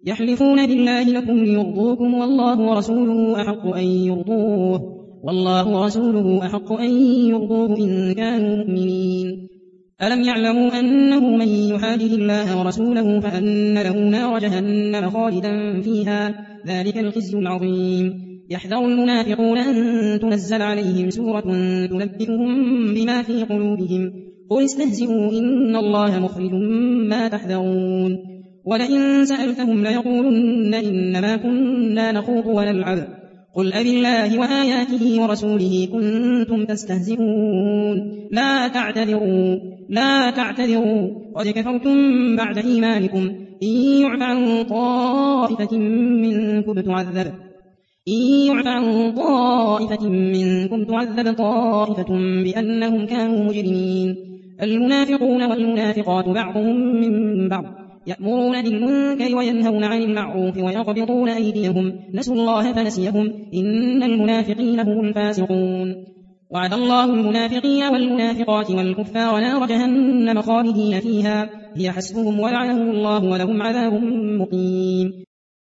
يحلفون بالله لكم ليرضوكم والله ورسوله أحق أن يرضوه إن كانوا مؤمنين. ألم يعلموا أنه من يحادد الله ورسوله فأن له نار جهنم خالدا فيها ذلك الخزي العظيم. يحذر المنافقون أن تنزل عليهم سورة تنبئهم بما في قلوبهم قل استهزئوا إن الله مخرج ما تحذرون. ولئن سألتهم ليقولن إنما كنا نخوض ونلعب قل أبالله وآياته ورسوله كنتم تستهزئون لا تعتذروا قد كفرتم بعد إيمانكم إن يعف عن طائفة منكم تعذب طائفة بأنهم كانوا مجرمين. المنافقون والمنافقات بعضهم من بعض يأمرون بالمنكر وينهون عن المعروف ويقبضون أيديهم نسوا الله فنسيهم إن المنافقين هم الفاسقون. وعد الله المنافقين والمنافقات والكفار نار جهنم خالدين فيها هي حسبهم ولعنهم الله ولهم عذاب مقيم.